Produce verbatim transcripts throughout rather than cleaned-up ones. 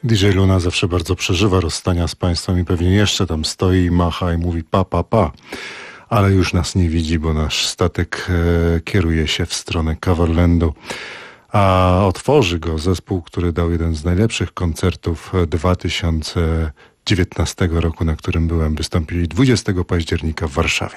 D J Luna zawsze bardzo przeżywa rozstania z państwem i pewnie jeszcze tam stoi, macha i mówi pa, pa, pa. Ale już nas nie widzi, bo nasz statek e, kieruje się w stronę Coverlandu. A otworzy go zespół, który dał jeden z najlepszych koncertów dwa tysiące dziewiętnastego roku, na którym byłem. Wystąpili dwudziestego października w Warszawie.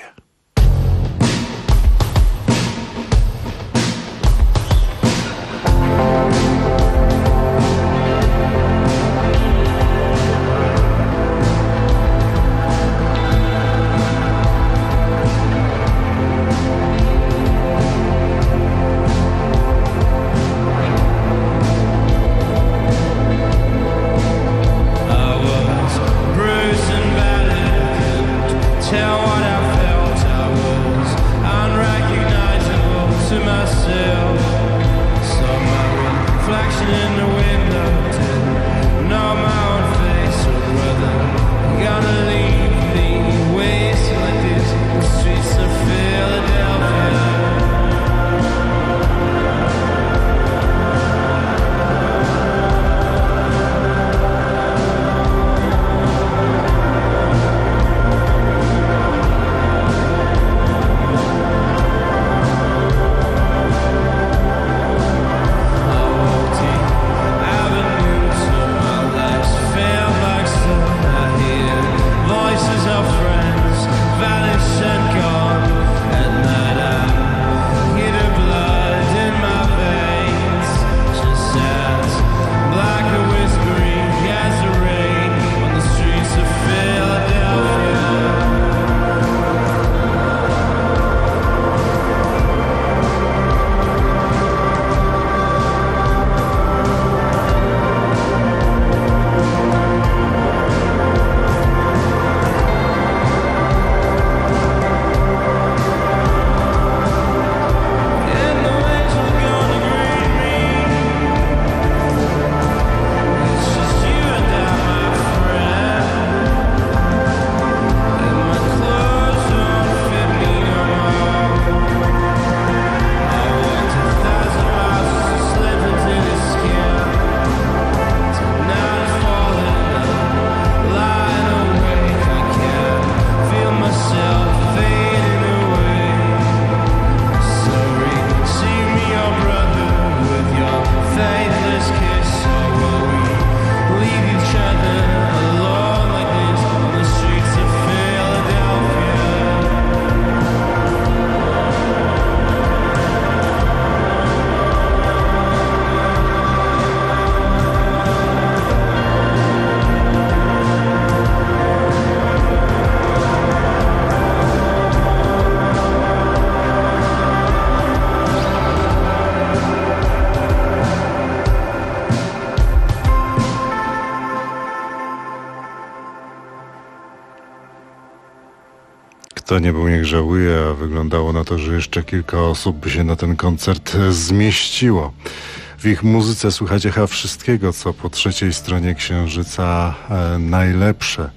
Kto nie był, niech żałuje, a wyglądało na to, że jeszcze kilka osób by się na ten koncert zmieściło. W ich muzyce słuchacie chyba wszystkiego, co po trzeciej stronie Księżyca e, najlepsze.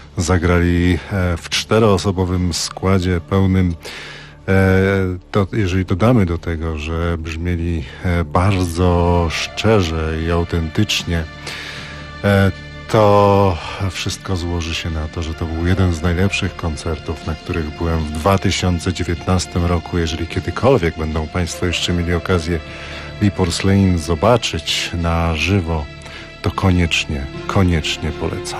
Zagrali e, w czteroosobowym składzie pełnym. E, to, jeżeli dodamy do tego, że brzmieli e, bardzo szczerze i autentycznie, e, to wszystko złoży się na to, że to był jeden z najlepszych koncertów, na których byłem w dwa tysiące dziewiętnastym roku. Jeżeli kiedykolwiek będą Państwo jeszcze mieli okazję Lee Porcelain zobaczyć na żywo, to koniecznie, koniecznie polecam.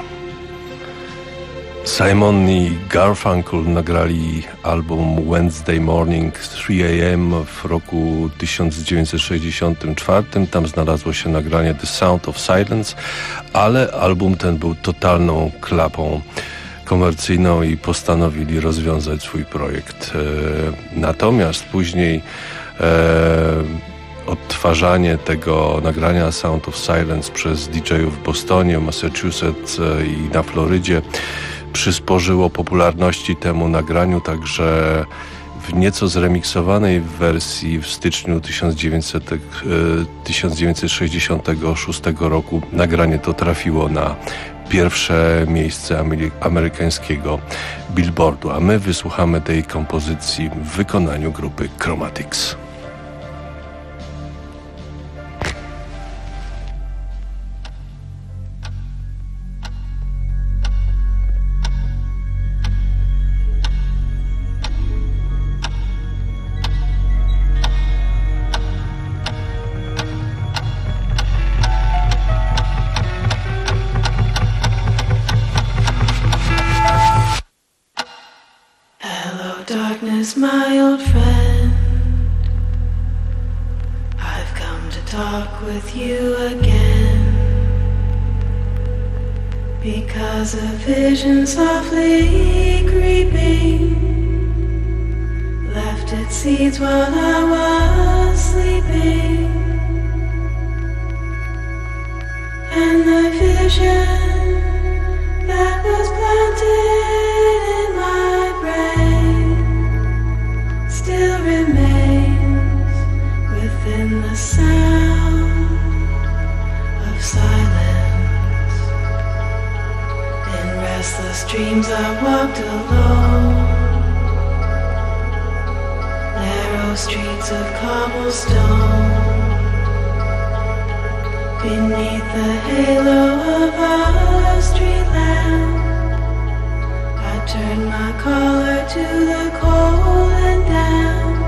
Simon i Garfunkel nagrali album Wednesday Morning three a m w roku tysiąc dziewięćset sześćdziesiątym czwartym. Tam znalazło się nagranie The Sound of Silence, ale album ten był totalną klapą komercyjną i postanowili rozwiązać swój projekt. Natomiast później e, odtwarzanie tego nagrania Sound of Silence przez D J-ów w Bostonie, Massachusetts i na Florydzie przysporzyło popularności temu nagraniu, także w nieco zremiksowanej wersji w styczniu tysiąc dziewięćset sześćdziesiątego szóstego roku nagranie to trafiło na pierwsze miejsce amerykańskiego Billboardu, a my wysłuchamy tej kompozycji w wykonaniu grupy Chromatics. darkness, my old friend. I've come to talk with you again, because a vision softly creeping left its seeds while I was sleeping. And the vision that was planted in my brain still remains within the sound of silence. In restless dreams I walked alone, narrow streets of cobblestone. Beneath the halo of a street lamp, I turned my collar to the cold and damp.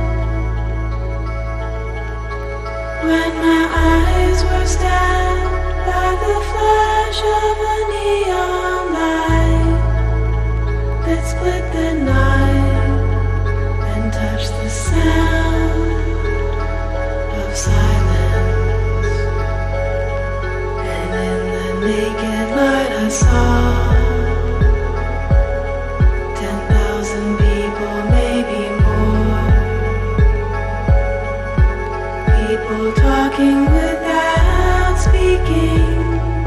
When my eyes were stabbed by the flash of a neon light that split the night and touched the sound of silence. Naked light I saw ten thousand people, maybe more. People talking without speaking,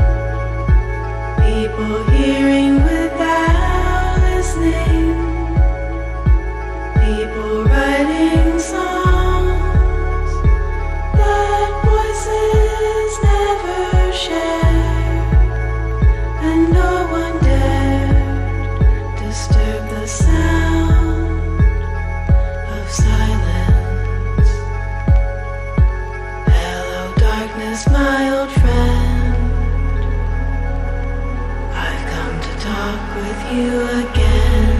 people hearing without listening, people writing songs that voices never share. And no one dared disturb the sound of silence. Hello, darkness, my old friend. I've come to talk with you again.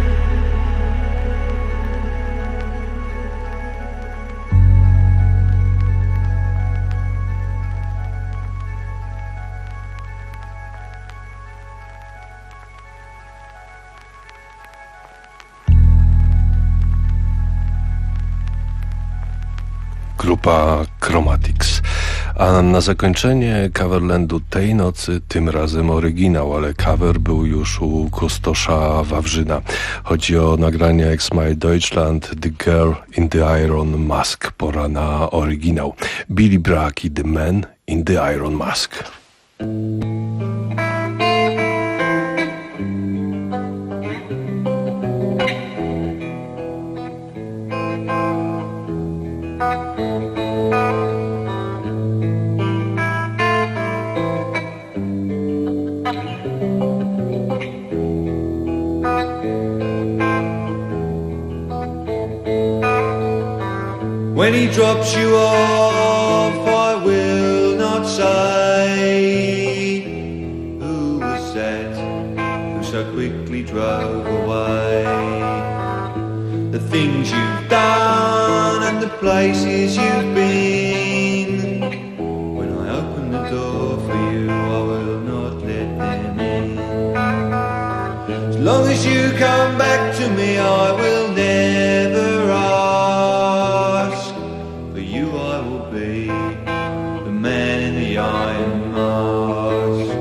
Grupa Chromatics. A na zakończenie coverlandu tej nocy, tym razem oryginał, ale cover był już u Kustosza Wawrzyna. Chodzi o nagranie Ex My Deutschland, The Girl in the Iron Mask. Pora na oryginał. Billy Bragg i The Man in the Iron Mask. When he drops you off, I will not say who was that who so quickly drove away. The things you've done and the places you've been. When I open the door for you, I will not let them in. As long as you come back to me, I will never ask. Iron Mask.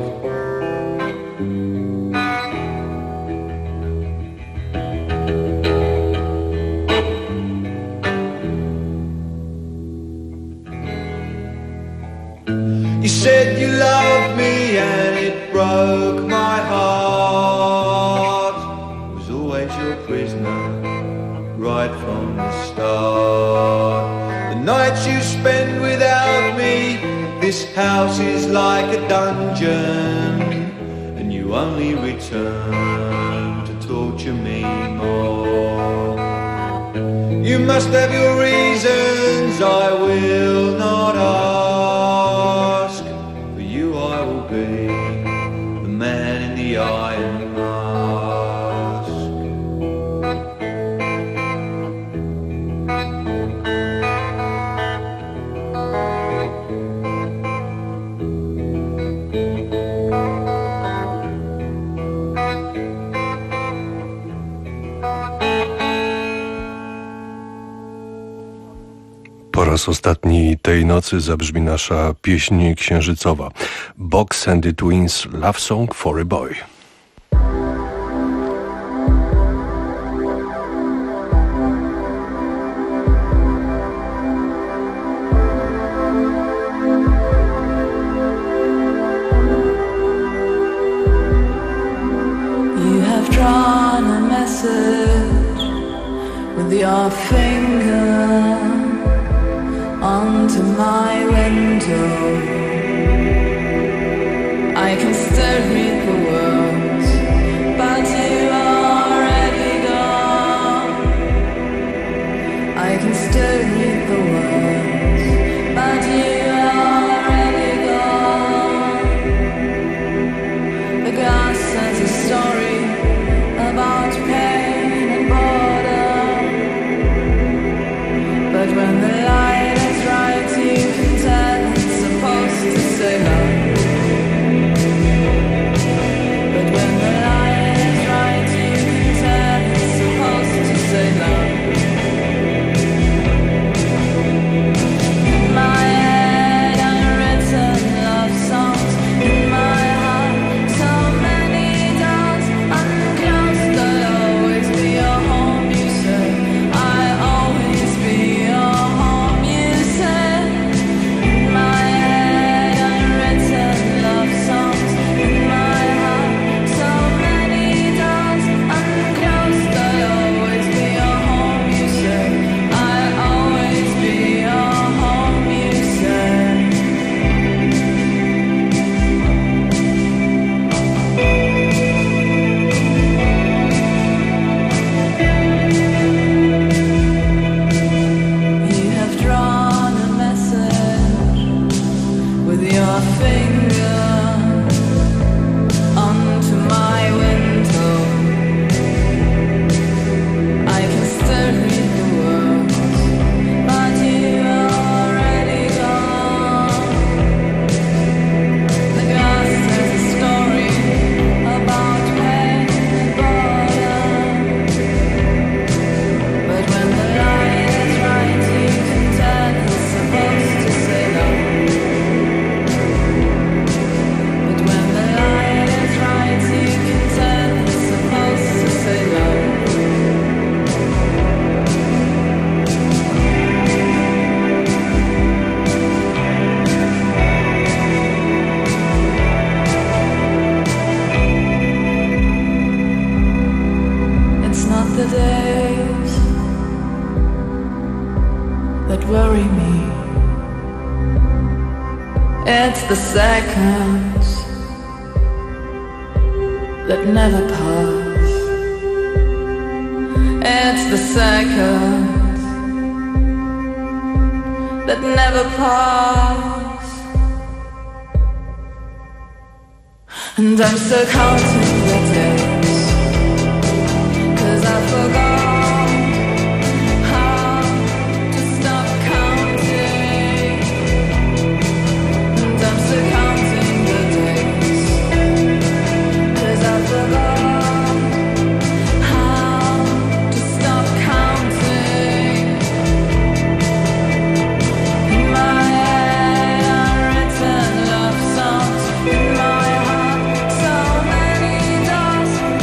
You said you loved me and it broke my heart. I was always your prisoner right from the start. The nights you spend without me, this house is like a dungeon, and you only return to torture me more. You must have your reasons, I will not ask. For you I will be the man in the iron mask. Po raz ostatni tej nocy zabrzmi nasza pieśń księżycowa. Box and the Twins Love Song for a Boy. You have drawn a message with your finger onto my window. I can still read the words, but you are already gone. I can still read the words, but you are already gone. The glass says a story about pain and boredom, but when the light is right, you can tell it's supposed to say no. But when the light is right, you can tell it's supposed to say no. In my head, unwritten love songs. In my heart, so many doors unclosed. I'll always be your home, you said. I'll always be your home, you said. In my head, unwritten love songs. In my heart, so many doors unclosed. I'll always be your home, you said. I'll always be your home, you said. You have drawn a message with your finger onto my window. I can still read the words, but you are already gone. The glass tells a story about pain and boredom, but when the light is right, you can tell it's supposed to say no. But when the light is right, you can tell it's supposed to say no. It's not the days that worry me. It's the seconds that never pass. It's the seconds that never pass. And I'm still counting the days, 'cause I forgot how to stop counting. And I'm still counting the days, 'cause I forgot how to stop counting. In my head, unwritten love songs. In my heart, so many doors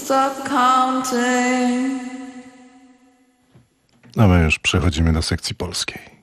stop counting. A my już przechodzimy do sekcji polskiej.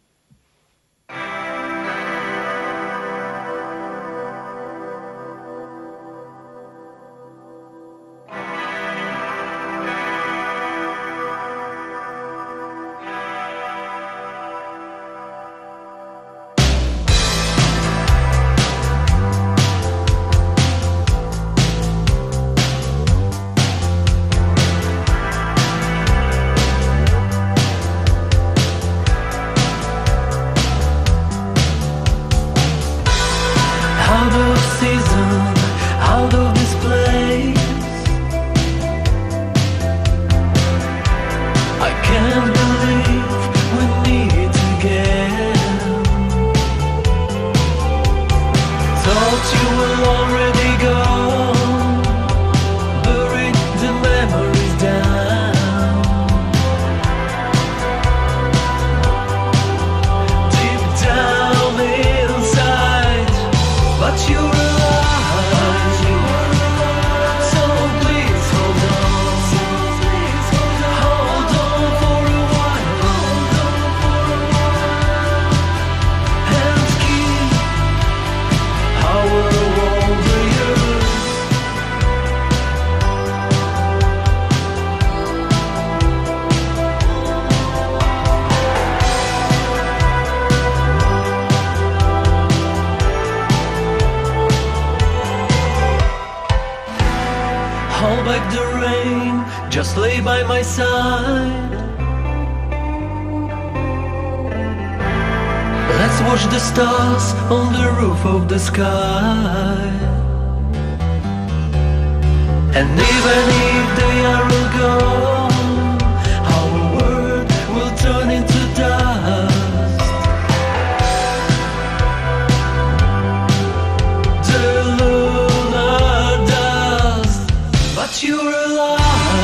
Just lay by my side. Let's watch the stars on the roof of the sky. And even if they are all gone, our world will turn into dust. The lunar dust. But you're alive.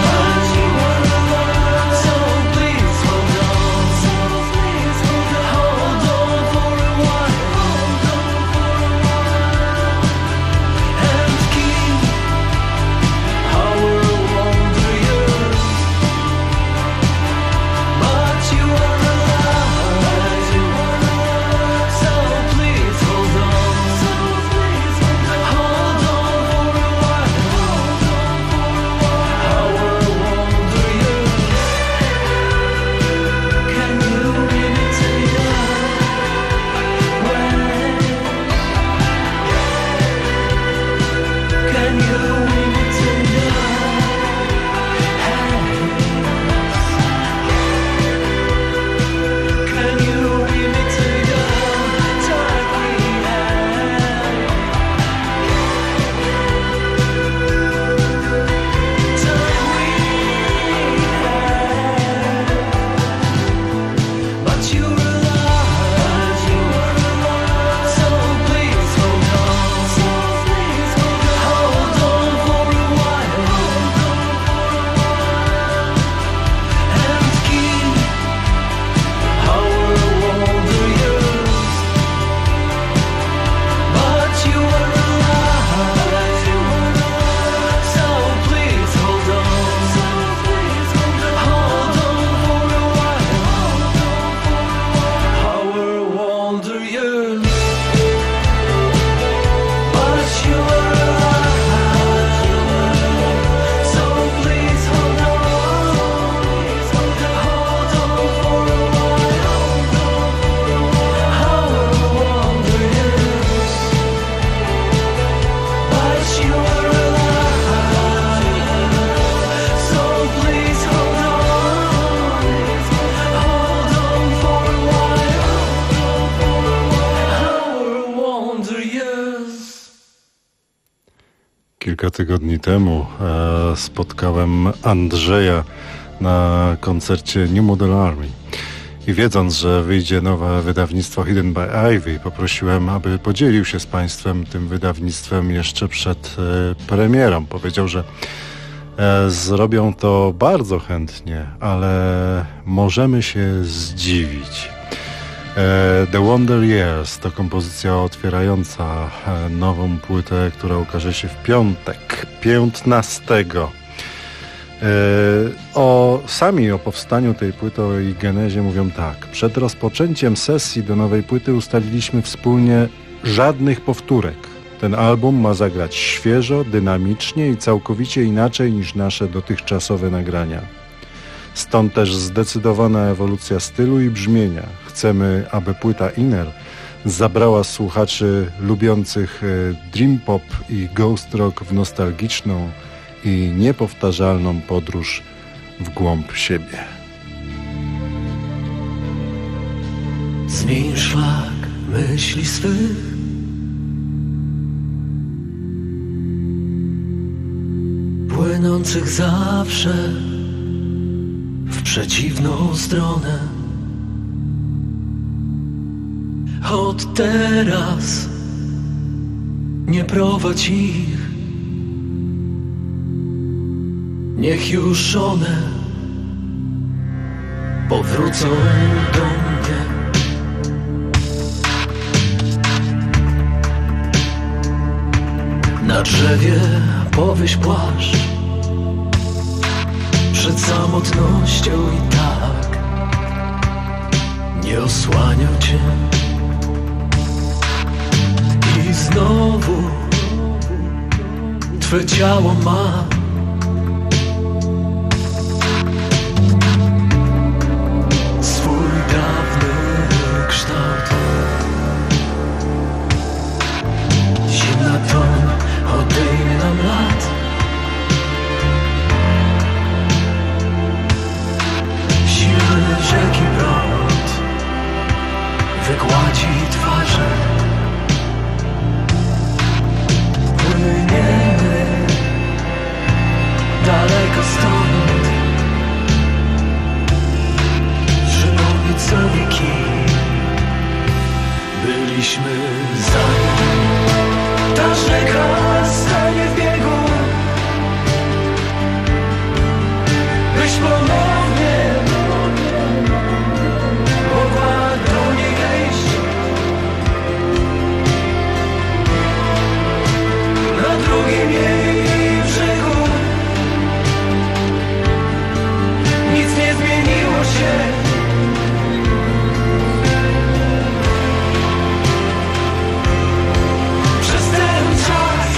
Kilka tygodni temu e, spotkałem Andrzeja na koncercie New Model Army i wiedząc, że wyjdzie nowe wydawnictwo Hidden by Ivy, poprosiłem, aby podzielił się z Państwem tym wydawnictwem jeszcze przed e, premierą. Powiedział, że e, zrobią to bardzo chętnie, ale możemy się zdziwić. The Wonder Years to kompozycja otwierająca nową płytę, która ukaże się w piątek, piętnastego O sami o powstaniu tej płyty, o jej genezie mówią tak. Przed rozpoczęciem sesji do nowej płyty ustaliliśmy wspólnie żadnych powtórek. Ten album ma zagrać świeżo, dynamicznie i całkowicie inaczej niż nasze dotychczasowe nagrania. Stąd też zdecydowana ewolucja stylu i brzmienia. Chcemy, aby płyta Inner zabrała słuchaczy lubiących dream pop i ghost rock w nostalgiczną i niepowtarzalną podróż w głąb siebie. Zmień szlak myśli swych, płynących zawsze w przeciwną stronę. Od teraz nie prowadź ich, niech już one powrócą do mnie. Na drzewie powieś płaszcz przed samotnością i tak nie osłaniał cię. I znowu twe ciało ma swój dawny kształt. Zimna toń odejmie nam lat. Silny rzeki prąd wygładzi twarze. Płyniemy daleko stąd. Przypomnieć sobie, kim byliśmy zanim ta rzeka stanie w biegu, byś ponownie mogła do niej wejść. Na drugim jej brzegu nic nie zmieniło się. Przez ten czas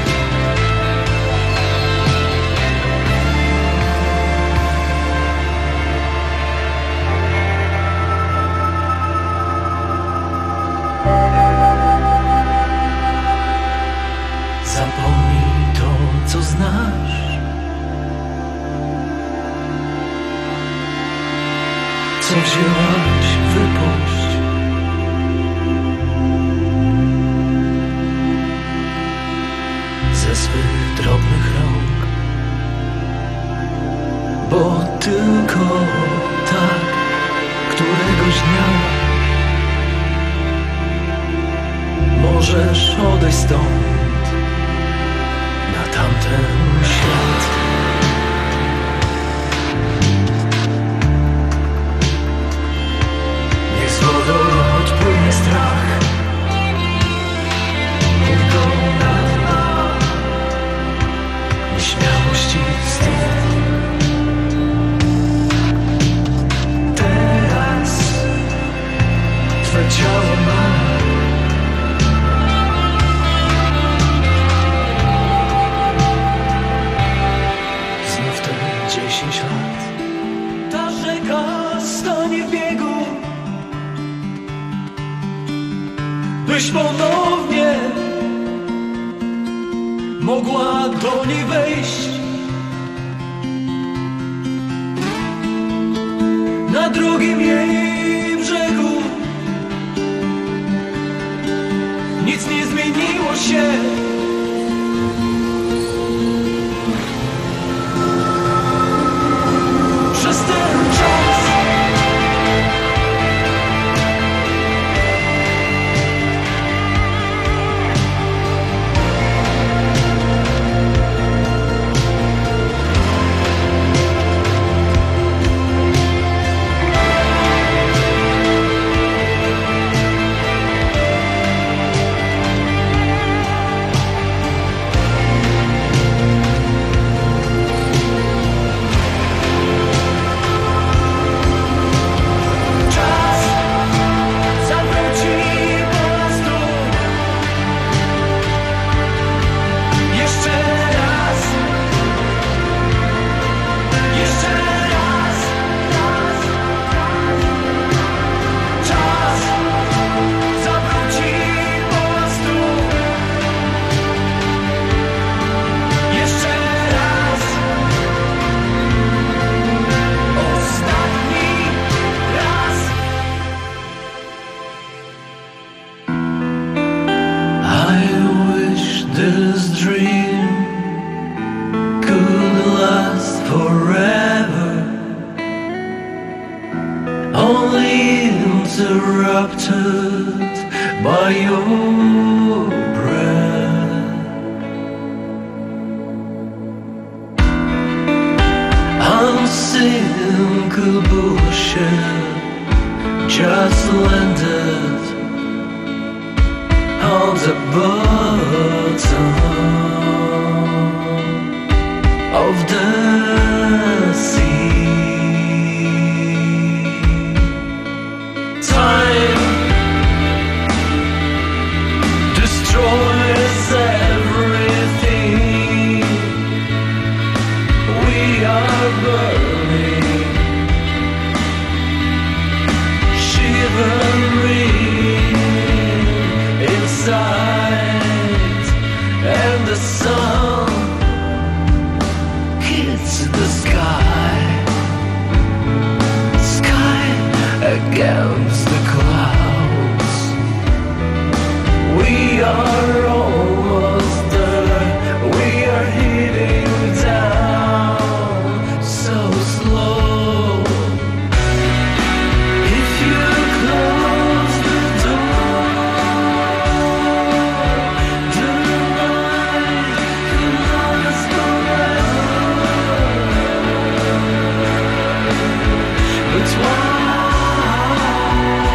zapomnij to, co znasz. Co wzięłaś, wypuść. Ze swych drobnych rąk, bo tylko tak któregoś dnia możesz odejść stąd na tamten świat. Niech z wodą odpłynie strach. Pójdą na dno nieśmiałości wstyd. Teraz twe ciało ma znów te dziesięć lat. Ta rzeka stanie w biegu, byś ponownie mogła do niej wejść. Na drugim jej brzegu nic nie zmieniło się. Przez ten czas interrupted by your breath. Unsingle bullshit just landed on the bottom of the sea. Time destroys everything. We are burning, shivering inside, and the sun hits the sky, sky against the clouds. We are almost there, we are hitting down so slow. If you close the door, the night can last forever. But why?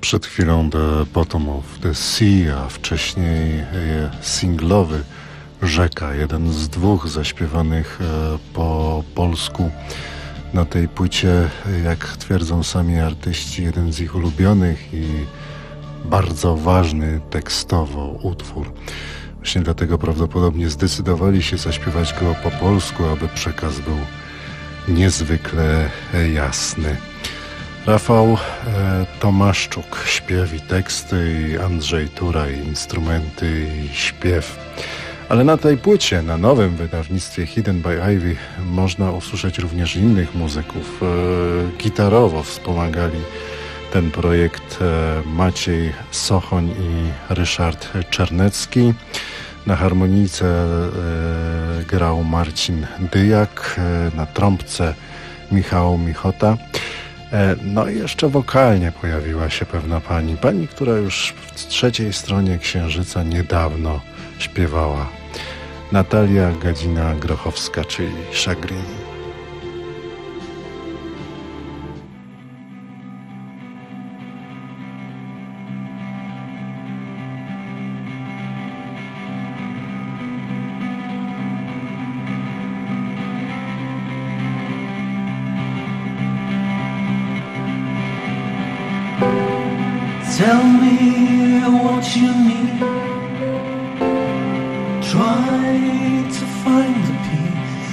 Przed chwilą The Bottom of the Sea, a wcześniej singlowy Rzeka, jeden z dwóch zaśpiewanych po polsku na tej płycie, jak twierdzą sami artyści, jeden z ich ulubionych i bardzo ważny tekstowo utwór. Właśnie dlatego prawdopodobnie zdecydowali się zaśpiewać go po polsku, aby przekaz był niezwykle jasny. Rafał e, Tomaszczuk, śpiew i teksty, i Andrzej Turaj, instrumenty i śpiew. Ale na tej płycie, na nowym wydawnictwie Hidden by Ivy, można usłyszeć również innych muzyków. E, gitarowo wspomagali ten projekt e, Maciej Sochoń i Ryszard Czernecki. Na harmonijce e, grał Marcin Dyjak, e, na trąbce Michał Michota. E, no i jeszcze wokalnie pojawiła się pewna pani, pani, która już w trzeciej stronie Księżyca niedawno śpiewała. Natalia Gadzina-Grochowska, czyli Chagrin. Tell me what you need. Try to find the peace.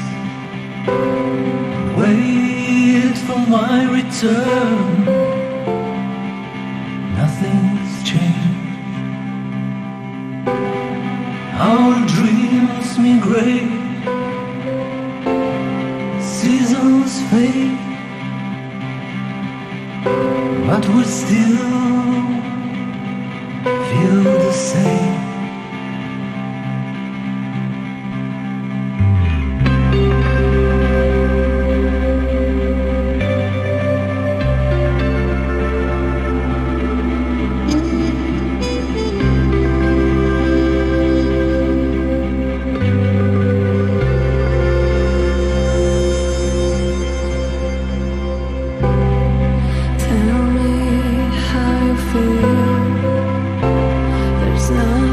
Wait for my return. Nothing's changed. Our dreams migrate. Seasons fade. But we still feel the same. Tell me how you feel. There's nothing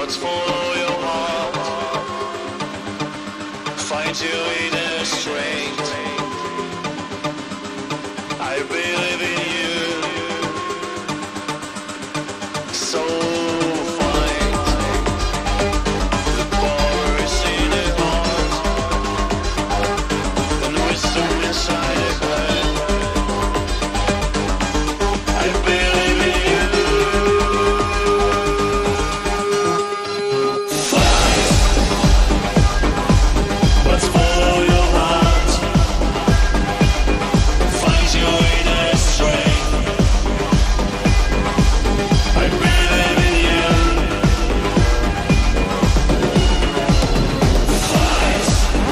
What's for your heart? Find your inner strength. I believe in you. So find the power is in the heart and wisdom inside the head. I believe in you. Find what's for your heart. Find your inner strength. I believe in you. Find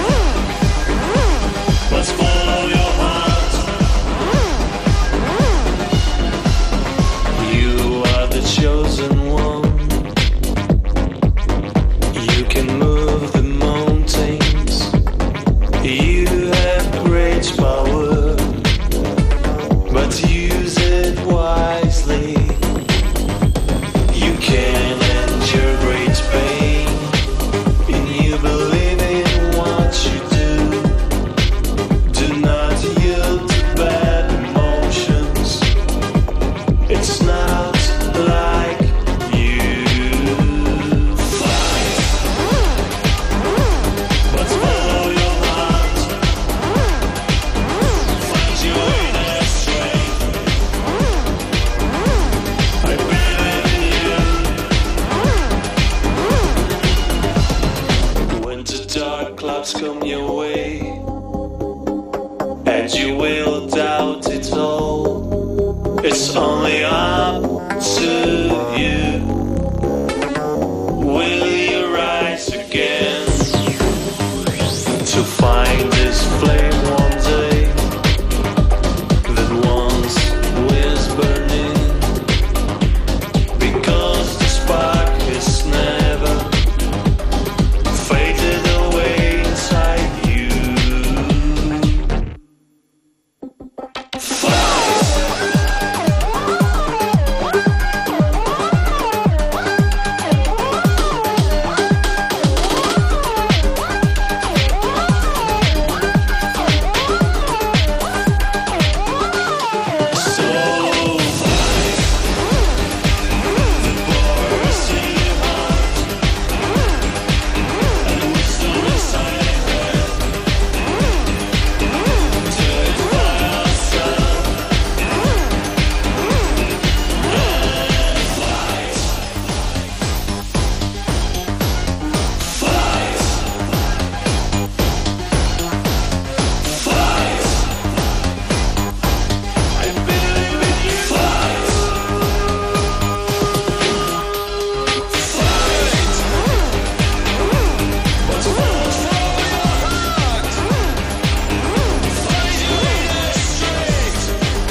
what's for your heart. You are the chosen one. You can move the mountains. You have great power, but use it wisely. You can endure great pain, and you believe in what you do. Do not yield to bad emotions. It's not like you. Find what's for your heart. Find your inner strength. I believe in you. When the dark clouds come your way, and you will doubt it all, it's only up to you. Will you rise again to find this flame one day that once was burning? Because the spark is never faded away inside you. Find so find the bars in your heart and wisdom inside your head. Do it for yourself and fight. Fight. Fight. I believe in you. Fight. Fight. What's for your heart? Find your inner strength.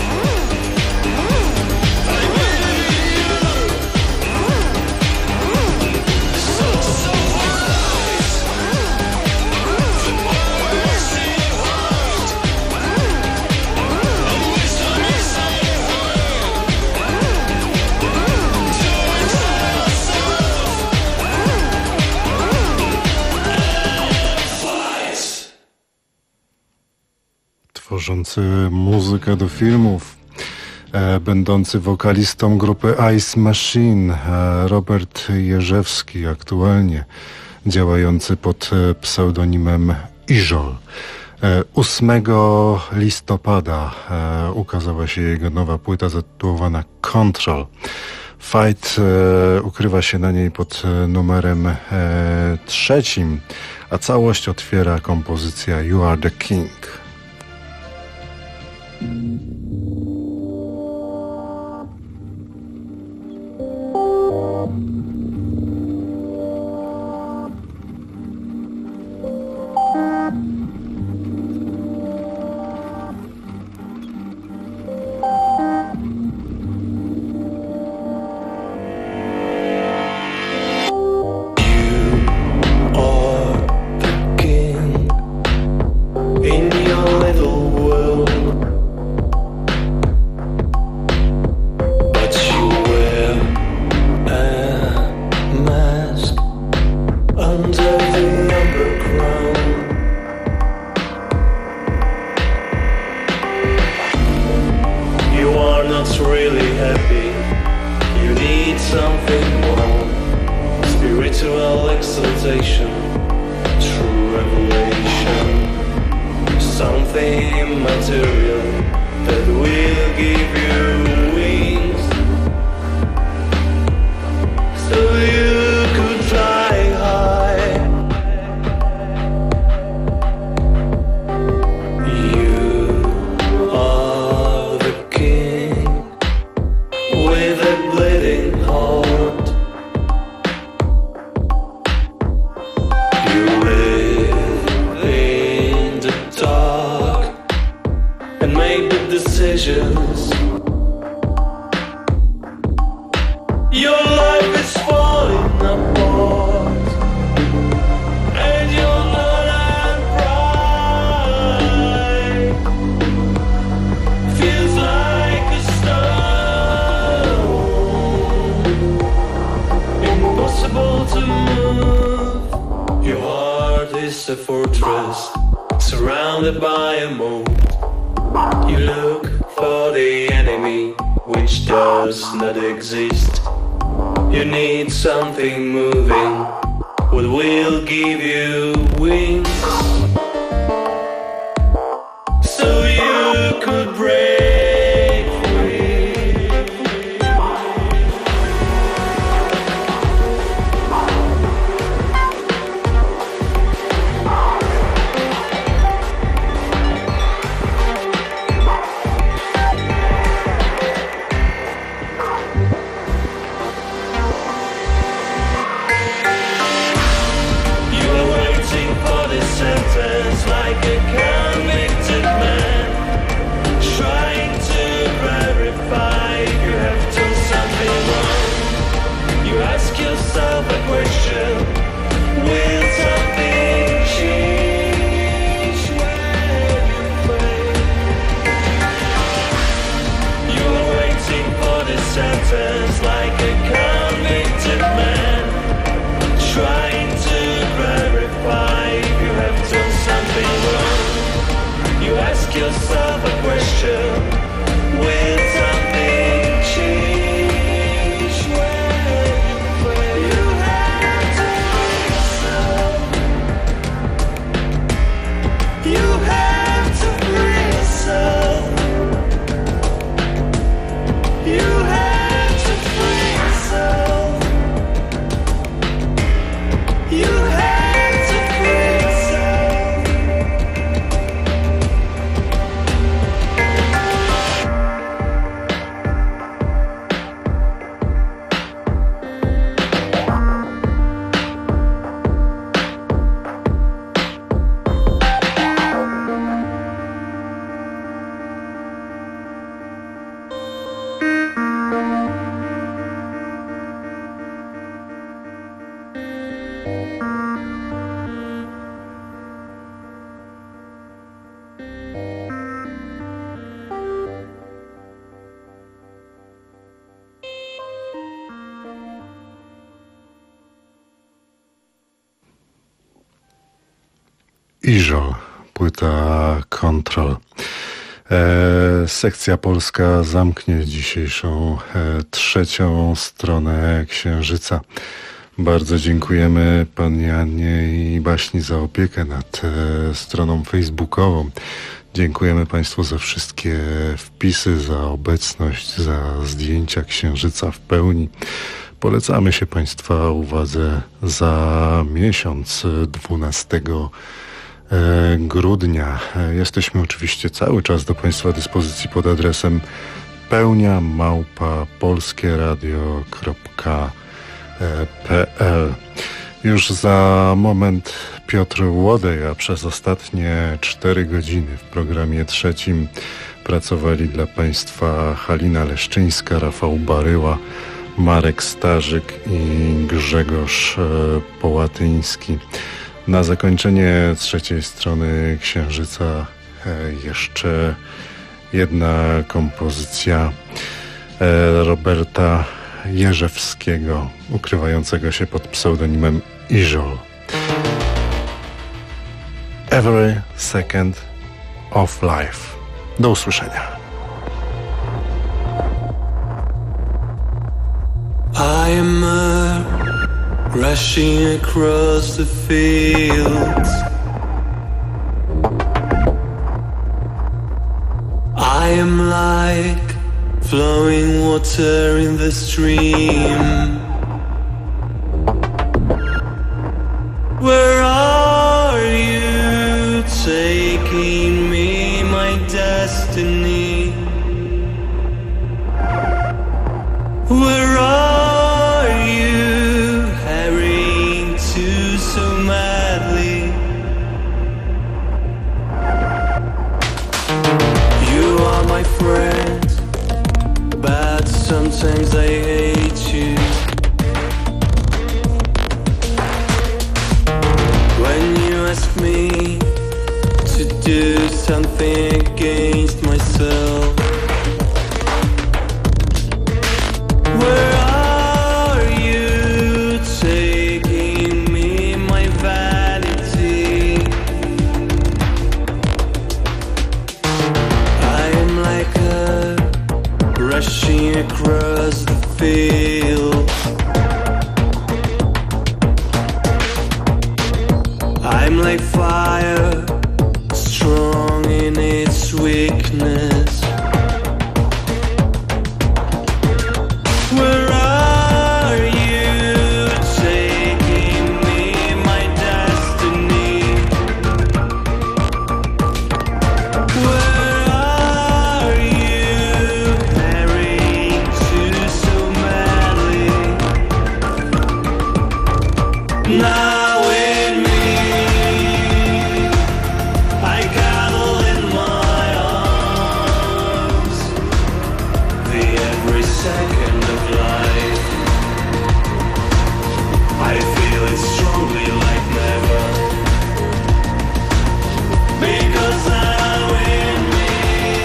I believe in you. So, so fight. The power is in your heart and wisdom inside your head. Do it for yourself and fight. Tworzący muzykę do filmów, e, będący wokalistą grupy Ice Machine, e, Robert Jerzewski, aktualnie działający pod e, pseudonimem Iżol. E, ósmego listopada e, ukazała się jego nowa płyta zatytułowana Control. Fight e, ukrywa się na niej pod e, numerem e, trzecim, a całość otwiera kompozycja You Are The King. Are the king in your little world. happy. You need something more. Spiritual exaltation, true revelation. Something material that will give you wings, so you could fly high. You are the king with a bleeding heart. You live in the dark and make the decisions. Your life is falling apart, and you're not upright. Feels like a stone, impossible to move. Your heart is a fortress surrounded by a moat. You look for the enemy which does not exist. You need something moving, what will give you wings, so you could break free. You are waiting for the sentence like a convicted man, trying to verify if you have done something wrong. You ask yourself a question: will something change when you pray? You are waiting for the sentence like a convicted man, trying to verify if you have done something wrong. You ask yourself a question: will something change when you pray? You have to free yourself. You have to free yourself. You have to free yourself. You have to free yourself. Iżol, płyta Control. E, sekcja polska zamknie dzisiejszą e, trzecią stronę Księżyca. Bardzo dziękujemy pani Annie i Baśni za opiekę nad e, stroną facebookową. Dziękujemy państwu za wszystkie wpisy, za obecność, za zdjęcia Księżyca w pełni. Polecamy się państwa uwadze za miesiąc, dwunastego grudnia. Jesteśmy oczywiście cały czas do państwa dyspozycji pod adresem pełnia małpa polskieradio kropka p l. Już za moment Piotr Łodej, a przez ostatnie cztery godziny w programie trzecim pracowali dla państwa Halina Leszczyńska, Rafał Baryła, Marek Starzyk i Grzegorz Połatyński. Na zakończenie trzeciej strony Księżyca jeszcze jedna kompozycja Roberta Jerzewskiego, ukrywającego się pod pseudonimem Iżol. Every Second of Life. Do usłyszenia. I'm uh, rushing across the fields. I am like flowing water in the stream. Where are you taking me, my destiny? Where are you hurrying to so madly? You are my friend, but sometimes I hate you. When you ask me to do something against myself, where are you taking me, my vanity? I am like a rushing across the field. I'm like fire, strong in its weakness. Where are you taking me, my destiny? Where are you hurrying to so madly? Now in me, I cuddle in my arms the every second of life. I feel it strongly like never, because now in me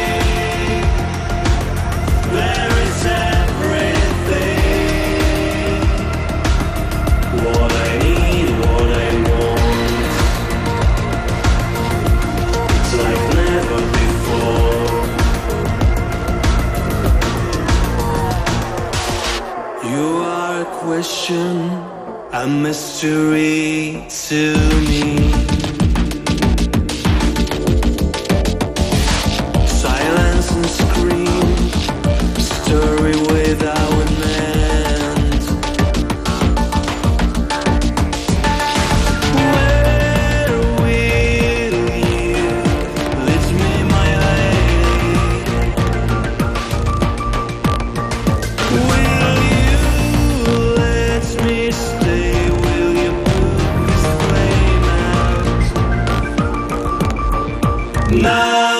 there is everything. What I need, what I want, it's like never before. You are a question, a mystery to me. Silence and scream, story without an end. Where will you lead me, my lady? Will you let me stay? Will you put this flame out? Now